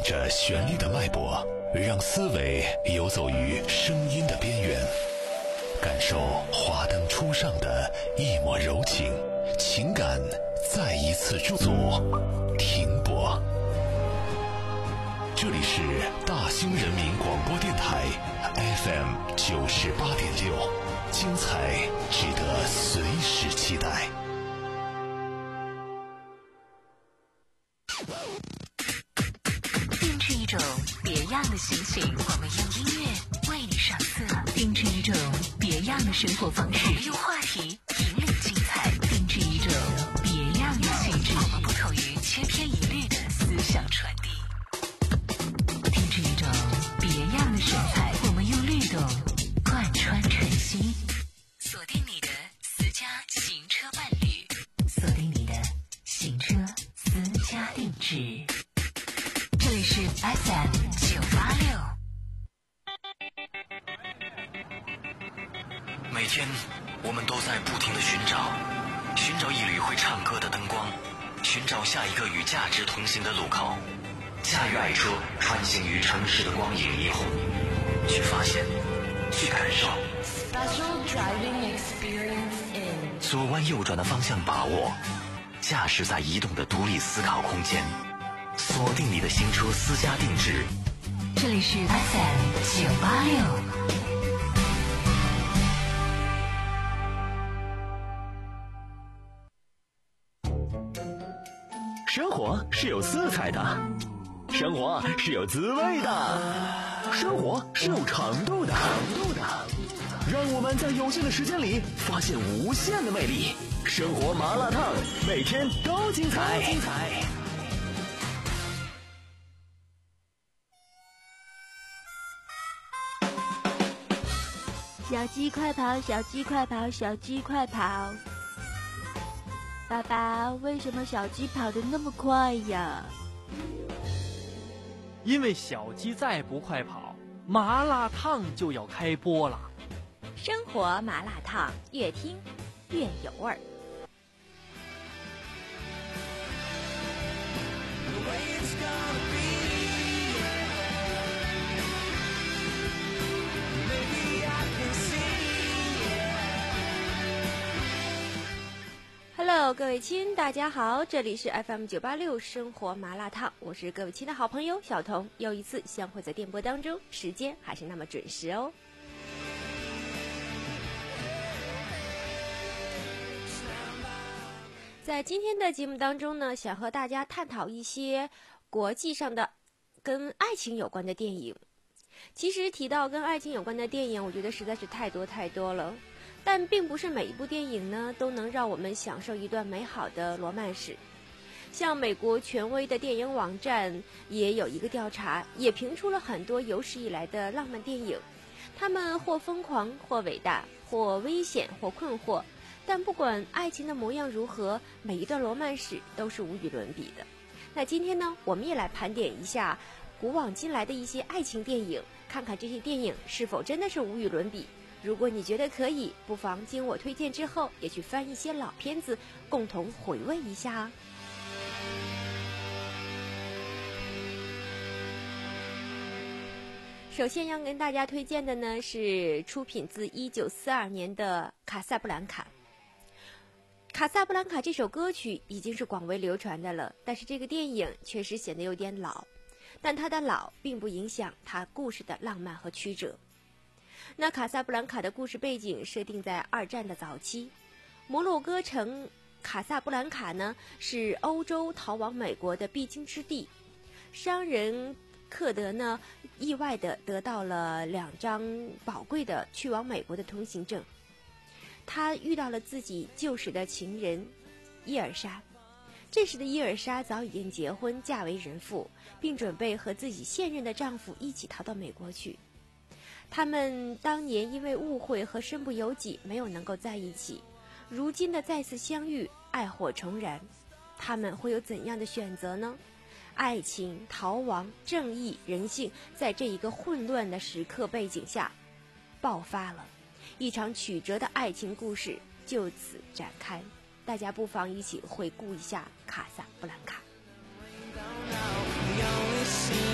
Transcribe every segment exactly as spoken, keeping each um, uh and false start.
着旋律的脉搏，让思维游走于声音的边缘，感受华灯初上的一抹柔情，情感再一次驻足停泊。这里是大兴人民广播电台 F M 九十八点六，精彩值得随时期待。 定制一种别样的心情，我们用音乐为你上色；定制一种别样的生活方式，我们用话题引领精彩；定制一种别样的气质，我们不同于千篇一律的思想传递；定制一种别样的神采，我们用律动贯穿晨曦。锁定你的私家行车伴侣，锁定你的行车私家定制。这里是 F M 九八六。 每天我们都在不停地寻找，寻找一缕会唱歌的灯光，寻找下一个与价值同行的路口，驾驭爱车穿行于城市的光影霓虹，去发现，去感受。 Special driving experience in 左弯右转的方向把握，驾驶在移动的独立思考空间，锁定你的新车私家定制。 这里是 F M 九八六。 生活是有色彩的，生活是有滋味的，生活是有长度的。让我们在有限的时间里发现无限的魅力。生活麻辣烫，每天都精彩。 小鸡快跑，小鸡快跑，小鸡快跑！爸爸，为什么小鸡跑得那么快呀？ 因为小鸡再不快跑，麻辣烫就要开播了。 生活麻辣烫，越听越有味儿。Hello， 各位亲，大家好，这里是 F M 九八六生活麻辣烫，我是各位亲的好朋友小彤，又一次相会在电波当中，时间还是那么准时哦。在今天的节目当中呢，想和大家探讨一些国际上的跟爱情有关的电影。其实提到跟爱情有关的电影，我觉得实在是太多太多了，但并不是每一部电影呢都能让我们享受一段美好的罗曼史。像美国权威的电影网站也有一个调查，也评出了很多有史以来的浪漫电影，他们或疯狂，或伟大，或危险，或困惑，但不管爱情的模样如何，每一段罗曼史都是无与伦比的。那今天呢，我们也来盘点一下古往今来的一些爱情电影，看看这些电影是否真的是无与伦比。如果你觉得可以，不妨经我推荐之后，也去翻一些老片子，共同回味一下啊。首先要跟大家推荐的呢，是出品自一九四二年的《卡萨布兰卡》。卡萨布兰卡这首歌曲已经是广为流传的了，但是这个电影确实显得有点老，但它的老并不影响它故事的浪漫和曲折。那卡萨布兰卡的故事背景设定在二战的早期，摩洛哥城卡萨布兰卡呢是欧洲逃往美国的必经之地。商人克德呢意外地得到了两张宝贵的去往美国的通行证，他遇到了自己旧时的情人伊尔莎。这时的伊尔莎早已经结婚嫁为人妇，并准备和自己现任的丈夫一起逃到美国去。他们当年因为误会和身不由己没有能够在一起，如今的再次相遇，爱火重燃，他们会有怎样的选择呢？爱情、逃亡、正义、人性，在这一个混乱的时刻背景下爆发了，一场曲折的爱情故事就此展开。大家不妨一起回顾一下卡萨布兰卡。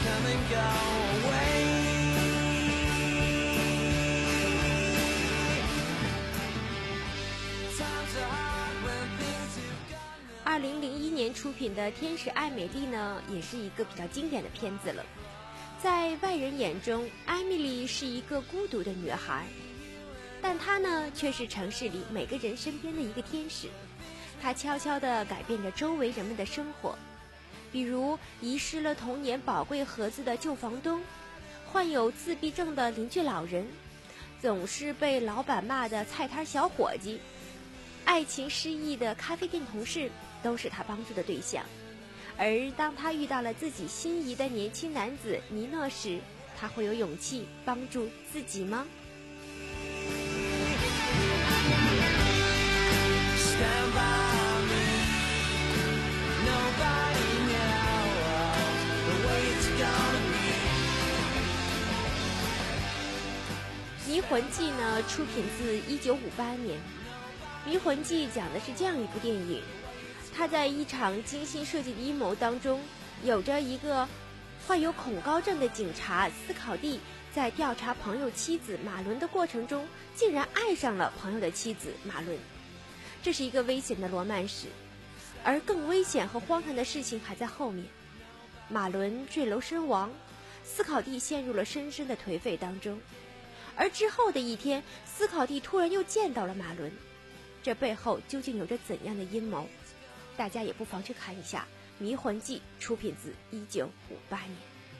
二零零一年出品的《天使爱美丽》呢，也是一个比较经典的片子了。在外人眼中，艾米丽是一个孤独的女孩，但她呢，却是城市里每个人身边的一个天使。她悄悄地改变着周围人们的生活，比如遗失了童年宝贵盒子的旧房东，患有自闭症的邻居老人，总是被老板骂的菜摊小伙计，爱情失意的咖啡店同事，都是他帮助的对象。而当他遇到了自己心仪的年轻男子尼诺时，他会有勇气帮助自己吗？《迷魂记》呢，出品自一九五八年。《迷魂记》讲的是这样一部电影，他在一场精心设计的阴谋当中，有着一个患有恐高症的警察斯考蒂，在调查朋友妻子马伦的过程中，竟然爱上了朋友的妻子马伦。这是一个危险的罗曼史，而更危险和荒唐的事情还在后面。马伦坠楼身亡，斯考蒂陷入了深深的颓废当中。而之后的一天，斯考蒂突然又见到了马伦，这背后究竟有着怎样的阴谋？大家也不妨去看一下《迷魂记》，出品自一九五八年。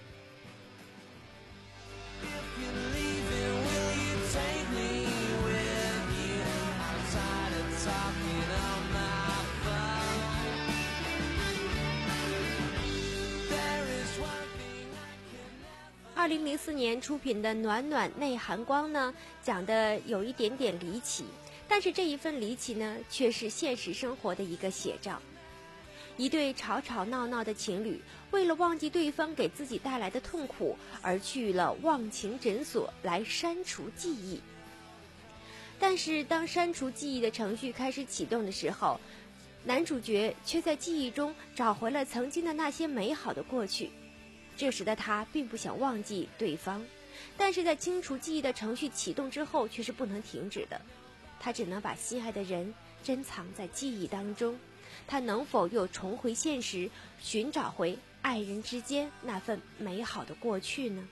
二零零四年出品的《暖暖内含光》呢，讲的有一点点离奇，但是这一份离奇呢，却是现实生活的一个写照。一对吵吵闹闹的情侣，为了忘记对方给自己带来的痛苦，而去了忘情诊所来删除记忆。但是当删除记忆的程序开始启动的时候，男主角却在记忆中找回了曾经的那些美好的过去。这时的他并不想忘记对方，但是在清除记忆的程序启动之后，却是不能停止的。他只能把心爱的人珍藏在记忆当中，他能否又重回现实，寻找回爱人之间那份美好的过去呢？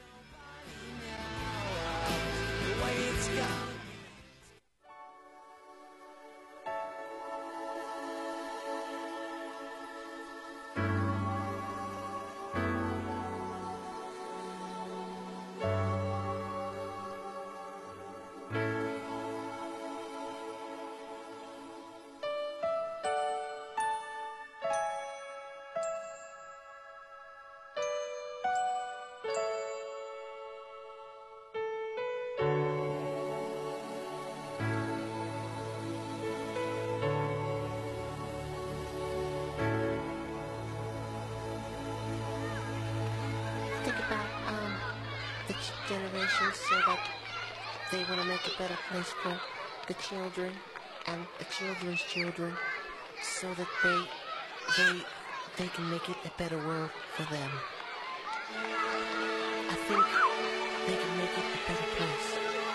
generations so that they want to make a better place for the children and the children's children so that they they they can make it a better world for them. I think they can make it a better place.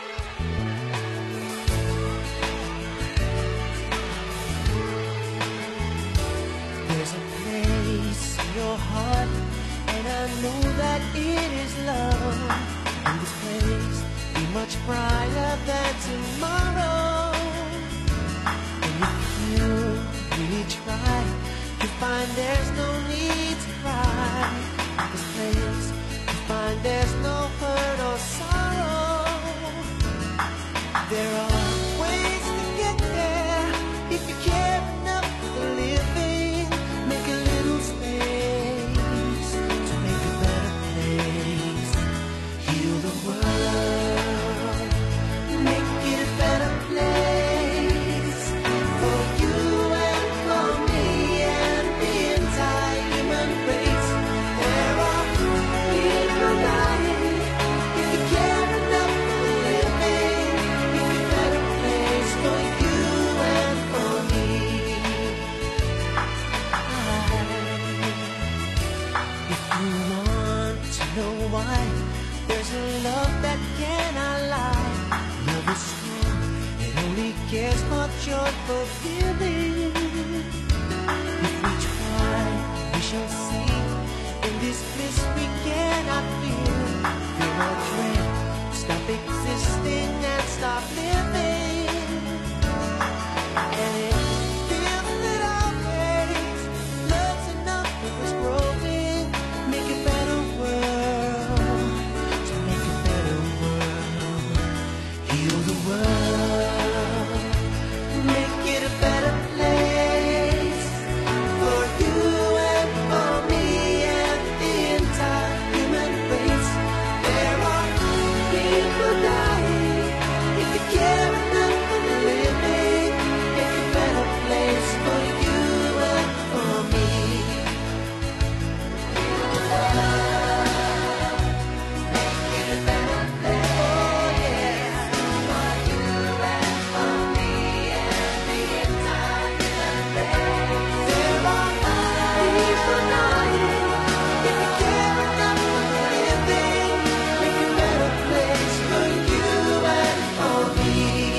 There's a place in your heart, and I know that it is love. And this place be much brighter than tomorrow. And if you really try, you'll find there's no need to cry. In this place, you'll find there's no hurt or sorrow. There are ways to get there if you care enough for living. Make a little space to make a better place. Heal the world, make it a better place for you and for me and the entire fulfilling. If we try, we shall see. In this bliss we cannot feel. Feel our dread, stop existing and stop living. And it feels that always love's enough for us growing. Make a better world, to make a better world. Heal the world, make it a better place for you and for me and the entire human race. There are people dying. If you care enough for the living, make a better place for you and for me. Heal the world, make it a better place. Oh yeah, for you and for me and the entire human race. There are people dying. If you care enough for the living, make a better place for you and for me.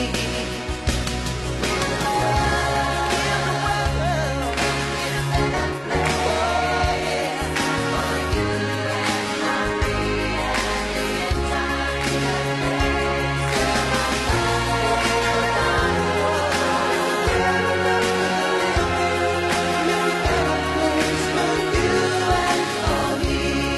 Heal the world, heal the world, make it a better place. Oh yeah, for you and for me and the entire human race. There are people dying. If you care enough for the living, make a better place for you and for me.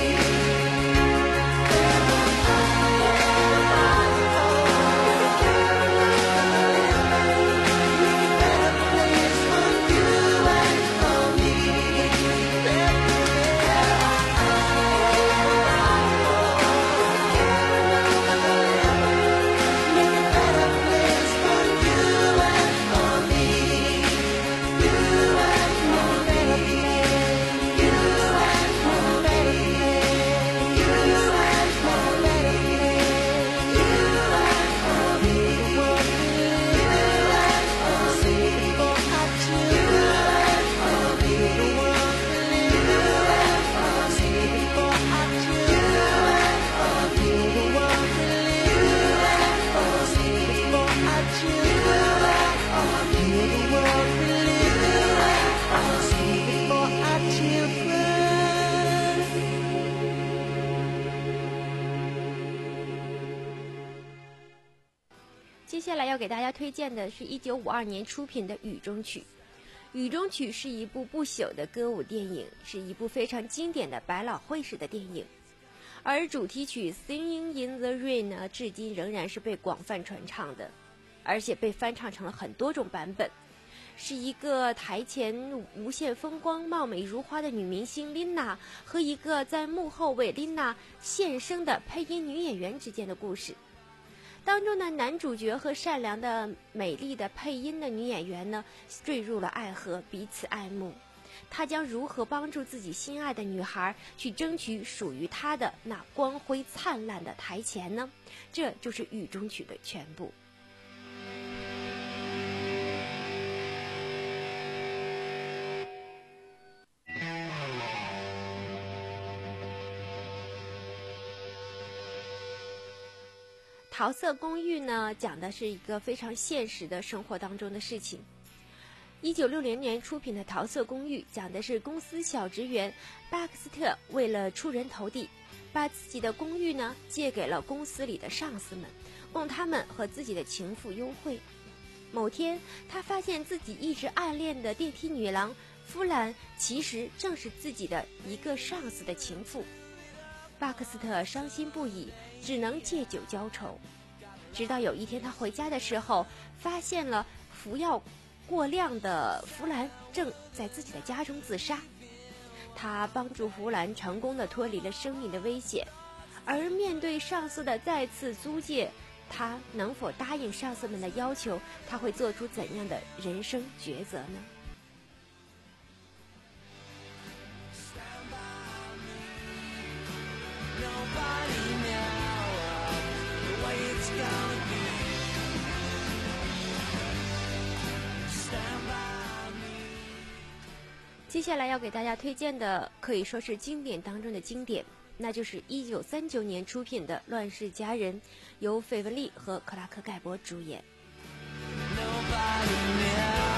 Children. 接下来要给大家推荐的是一九五二年出品的《雨中曲》。《雨中曲》是一部不朽的歌舞电影，是一部非常经典的百老汇式的电影。而主题曲《Singing in the Rain》呢，至今仍然是被广泛传唱的，而且被翻唱成了很多种版本。是一个台前无限风光、貌美如花的女明星琳娜和一个在幕后为琳娜献声的配音女演员之间的故事。当中的男主角和善良的美丽的配音的女演员呢，坠入了爱河，彼此爱慕。他将如何帮助自己心爱的女孩去争取属于她的那光辉灿烂的台前呢？这就是《雨中曲》的全部。桃色公寓呢，讲的是一个非常现实的生活当中的事情。一九六零年出品的《桃色公寓》讲的是公司小职员巴克斯特为了出人头地，把自己的公寓呢借给了公司里的上司们，供他们和自己的情妇幽会。某天，他发现自己一直暗恋的电梯女郎弗兰，其实正是自己的一个上司的情妇。巴克斯特伤心不已，只能借酒浇愁。直到有一天他回家的时候，发现了服药过量的弗兰正在自己的家中自杀。他帮助弗兰成功地脱离了生命的危险，而面对上司的再次租借，他能否答应上司们的要求？他会做出怎样的人生抉择呢？接下来要给大家推荐的可以说是经典当中的经典，那就是一九三九年出品的《乱世佳人》，由费雯丽和克拉克盖博主演。Nobody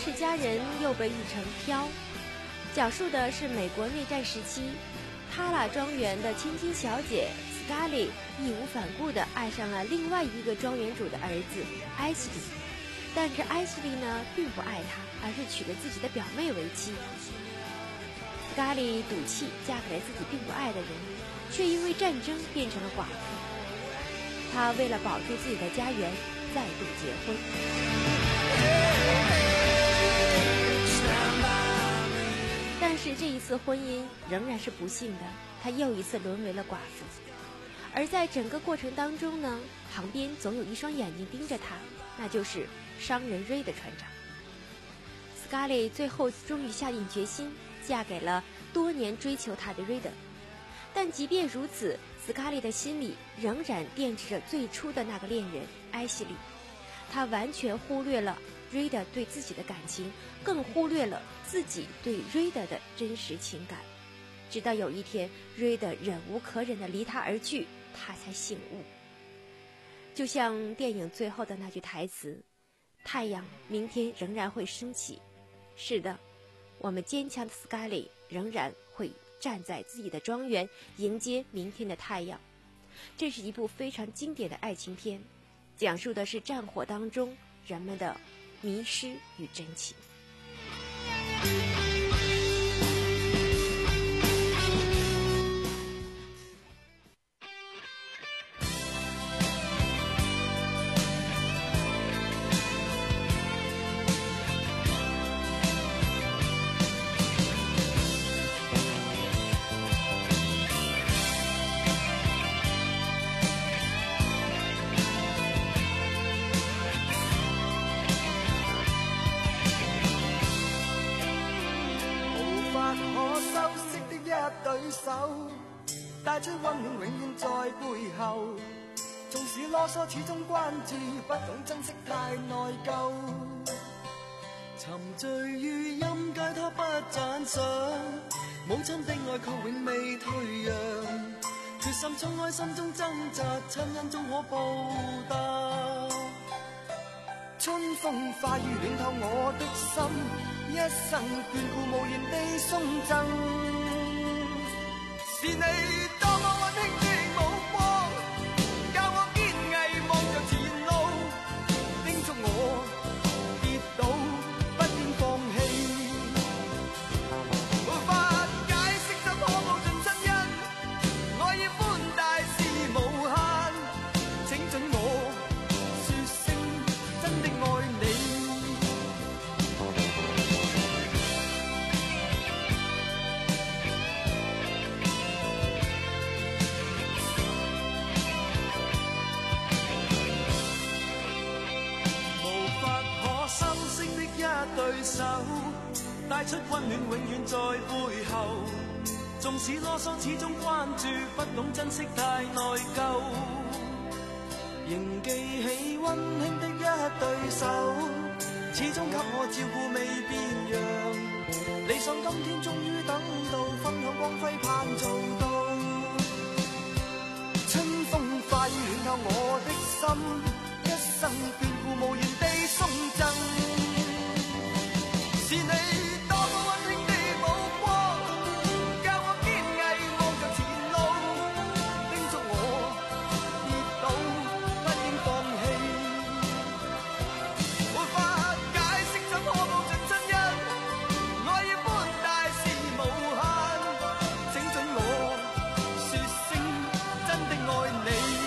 氏家人又被译成飘，讲述的是美国内战时期，塔拉庄园的千金小姐斯卡利义无反顾地爱上了另外一个庄园主的儿子艾希利，但是艾希利呢并不爱他，而是娶了自己的表妹为妻。斯卡利赌气嫁给了自己并不爱的人，却因为战争变成了寡妇。她为了保住自己的家园，再度结婚。但是这一次婚姻仍然是不幸的，她又一次沦为了寡妇。而在整个过程当中呢，旁边总有一双眼睛盯着她，那就是商人瑞的船长。斯卡利最后终于下定决心，嫁给了多年追求她的瑞德。但即便如此，斯卡利的心里仍然惦记着最初的那个恋人艾希利，他完全忽略了瑞德对自己的感情，更忽略了自己对瑞德的真实情感。直到有一天，瑞德忍无可忍地离他而去，他才醒悟。就像电影最后的那句台词：“太阳明天仍然会升起。”是的，我们坚强的斯卡利仍然会站在自己的庄园，迎接明天的太阳。这是一部非常经典的爱情片，讲述的是战火当中人们的迷失与真情。 帶出溫暖永遠在背後，縱使囉嗦始終關注，不懂珍惜太內疚。沉醉於音階他不讚賞，母親的愛卻永未退讓，決心衝開心中掙扎，親恩終可報答。春風化雨暖透我的心，一生眷顧無言地送贈。是你多麼溫馨的目光，教我堅毅望着前路，叮囑我跌倒不應放棄。無法解釋怎可報盡親恩，愛意寬大是無限，請准我說聲真的愛你。對手帶出溫暖永遠在背後，縱使囉嗦始終關注，不懂珍惜太內疚。仍記起溫馨的一對手，始終給我照顧未變樣。理想今天終於等到，分享光輝盼做到。春風化雨暖透我的心，一生眷顧無言地送贈。是你多麼溫馨的目光，教我堅毅望着前路，叮囑我跌倒不應放棄。沒法解釋怎可報盡親恩，愛意寬大是無限，請准我說聲真的愛你。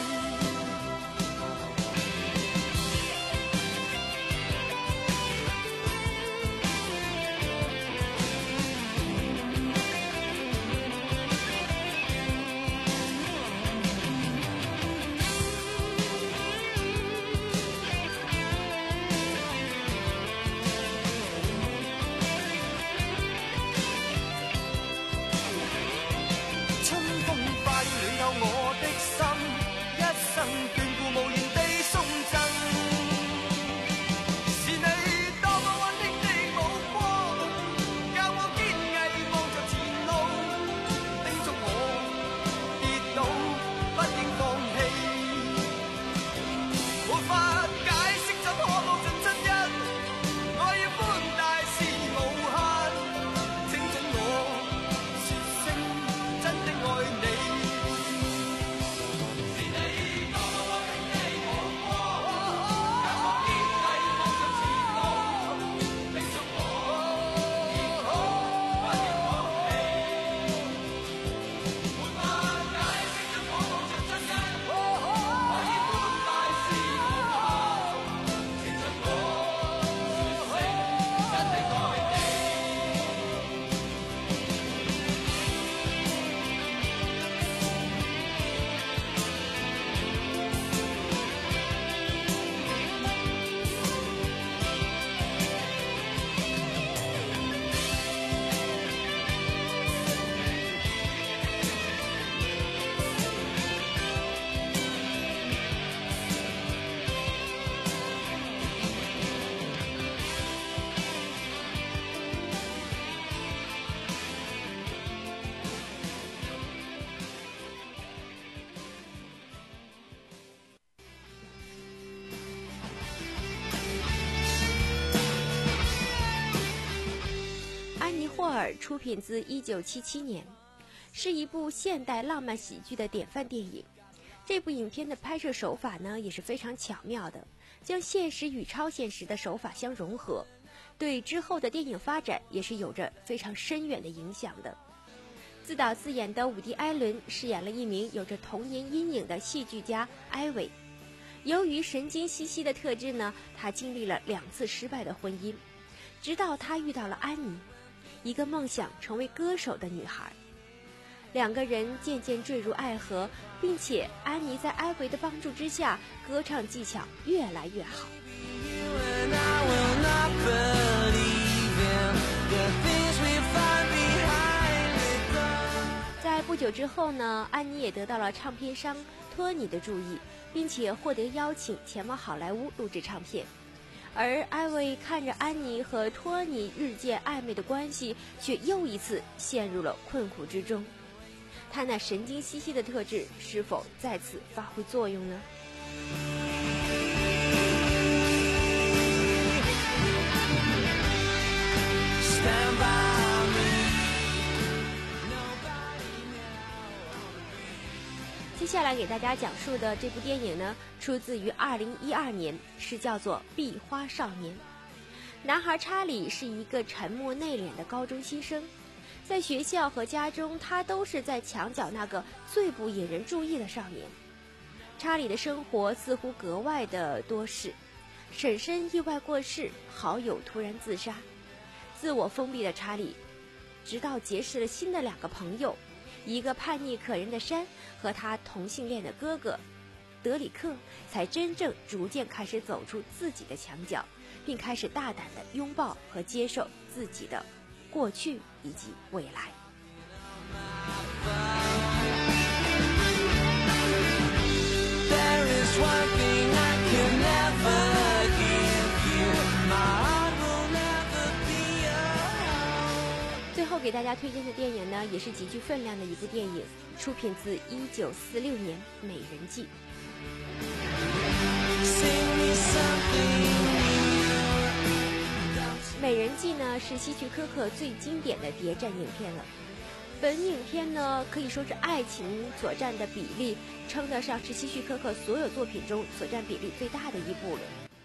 尔出品自一九七七年，是一部现代浪漫喜剧的典范电影。这部影片的拍摄手法呢也是非常巧妙的，将现实与超现实的手法相融合，对之后的电影发展也是有着非常深远的影响的。自导自演的伍迪·艾伦饰演了一名有着童年阴影的戏剧家艾薇。由于神经兮兮的特质呢，他经历了两次失败的婚姻，直到他遇到了安妮，一个梦想成为歌手的女孩。两个人渐渐坠入爱河，并且安妮在艾薇的帮助之下，歌唱技巧越来越好。在不久之后呢，安妮也得到了唱片商托尼的注意，并且获得邀请前往好莱坞录制唱片。而艾薇看着安妮和托尼日渐暧昧的关系，却又一次陷入了困苦之中。他那神经兮兮的特质是否再次发挥作用呢？接下来给大家讲述的这部电影呢，出自于二零一二年，是叫做《壁花少年》。男孩查理是一个沉默内敛的高中新生，在学校和家中，他都是在墙角那个最不引人注意的少年。查理的生活似乎格外的多事，婶婶意外过世，好友突然自杀。自我封闭的查理，直到结识了新的两个朋友，一个叛逆可人的山和他同性恋的哥哥德里克，才真正逐渐开始走出自己的墙角，并开始大胆地拥抱和接受自己的过去以及未来。最后给大家推荐的电影呢，也是极具分量的一部电影，出品自一九四六年《美人计》。《美人计》呢是希区柯克最经典的谍战影片了。本影片呢可以说是爱情所占的比例称得上是希区柯克所有作品中所占比例最大的一部了。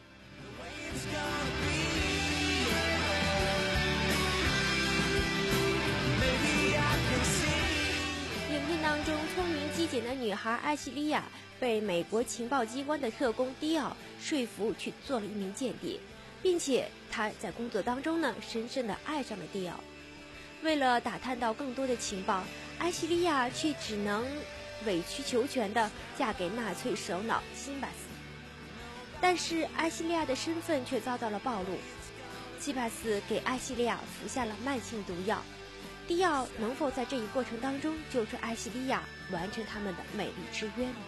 影片当中，聪明机警的女孩艾希莉亚被美国情报机关的特工迪奥说服去做了一名间谍，并且她在工作当中呢，深深地爱上了迪奥。为了打探到更多的情报，艾希莉亚却只能委曲求全地嫁给纳粹首脑辛巴斯。但是艾希莉亚的身份却遭到了暴露，辛巴斯给艾希莉亚服下了慢性毒药。迪奥能否在这一过程当中救出艾希莉亚，完成他们的美丽之约呢？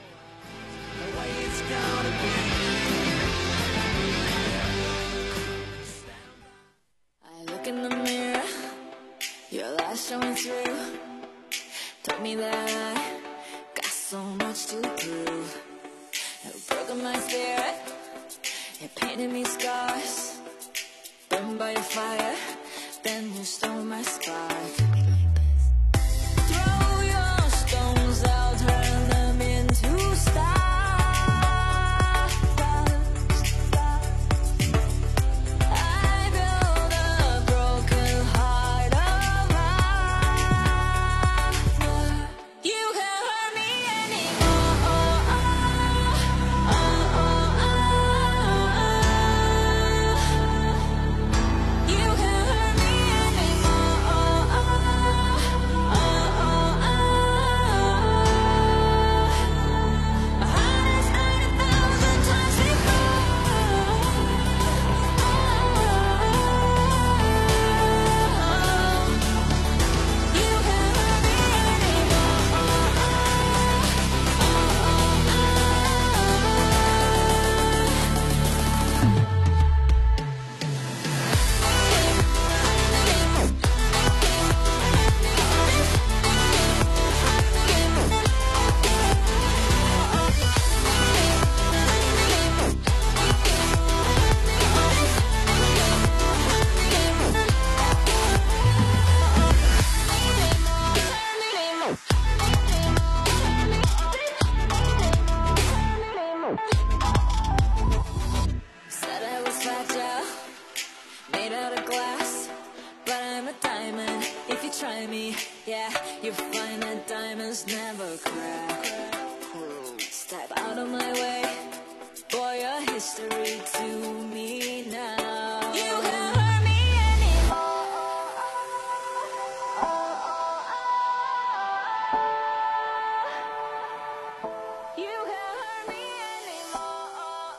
Then you stole my spark. Throw your stones, I'll turn them into stars. I built a broken heart of mine. You can't hurt me anymore. Oh, oh, oh, oh, oh. You can't hurt me anymore. Step out of my way, boy, you're history to me now. You can't hurt me anymore. You can't hurt me anymore.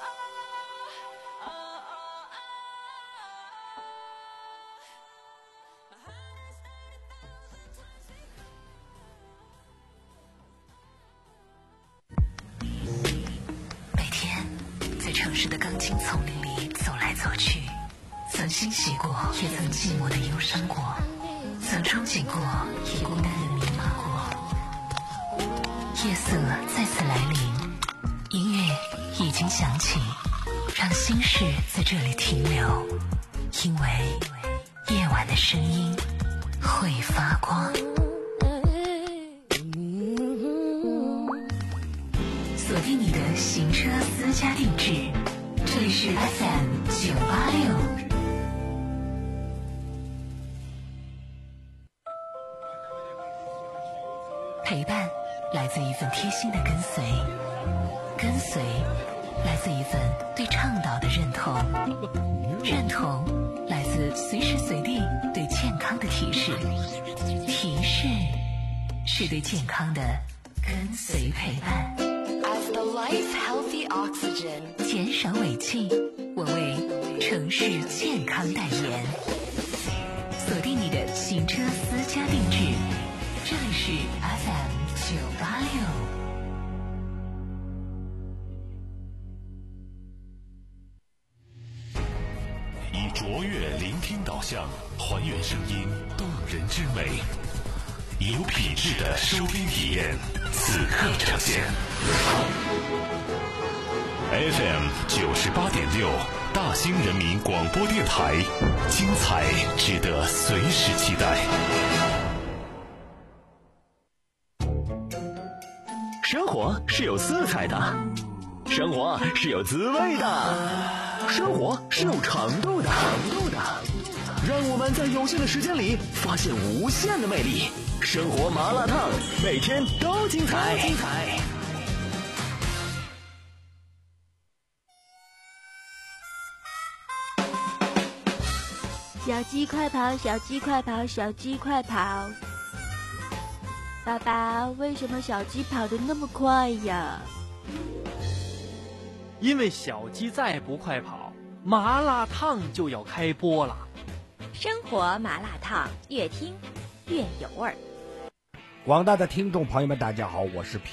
每天在城市的钢筋丛林里走来走去，曾欣喜过，也曾寂寞的忧伤过，曾憧憬过，也孤单的迷茫过。夜色再次来临，音乐已经响起，让心事在这里停留，因为夜晚的声音会发光。锁定你的行车私家定制，这里是 F M 九八六。陪伴来自一份贴心的跟随，跟随来自一份对倡导的认同，认同来自随时随地对健康的提示，提示是对健康的跟随陪伴。 As the life healthy oxygen， 减少尾气，我为城市健康代言。锁定你的行车私家定制，这里是 F M 九八六。 以卓越聆听导向，还原声音动人之美，有品质的收听体验，此刻呈现。F M 九十八点六，大兴人民广播电台，精彩值得随时期待。 生活是有色彩的，生活是有滋味的，生活是有长度的，长度的。让我们在有限的时间里发现无限的魅力。生活麻辣烫，每天都精彩。精彩。 小鸡快跑，小鸡快跑，小鸡快跑！爸爸，为什么小鸡跑得那么快呀？ 因为小鸡再不快跑，麻辣烫就要开播了。 生活麻辣烫，越听越有味儿。 广大的听众朋友们，大家好，我是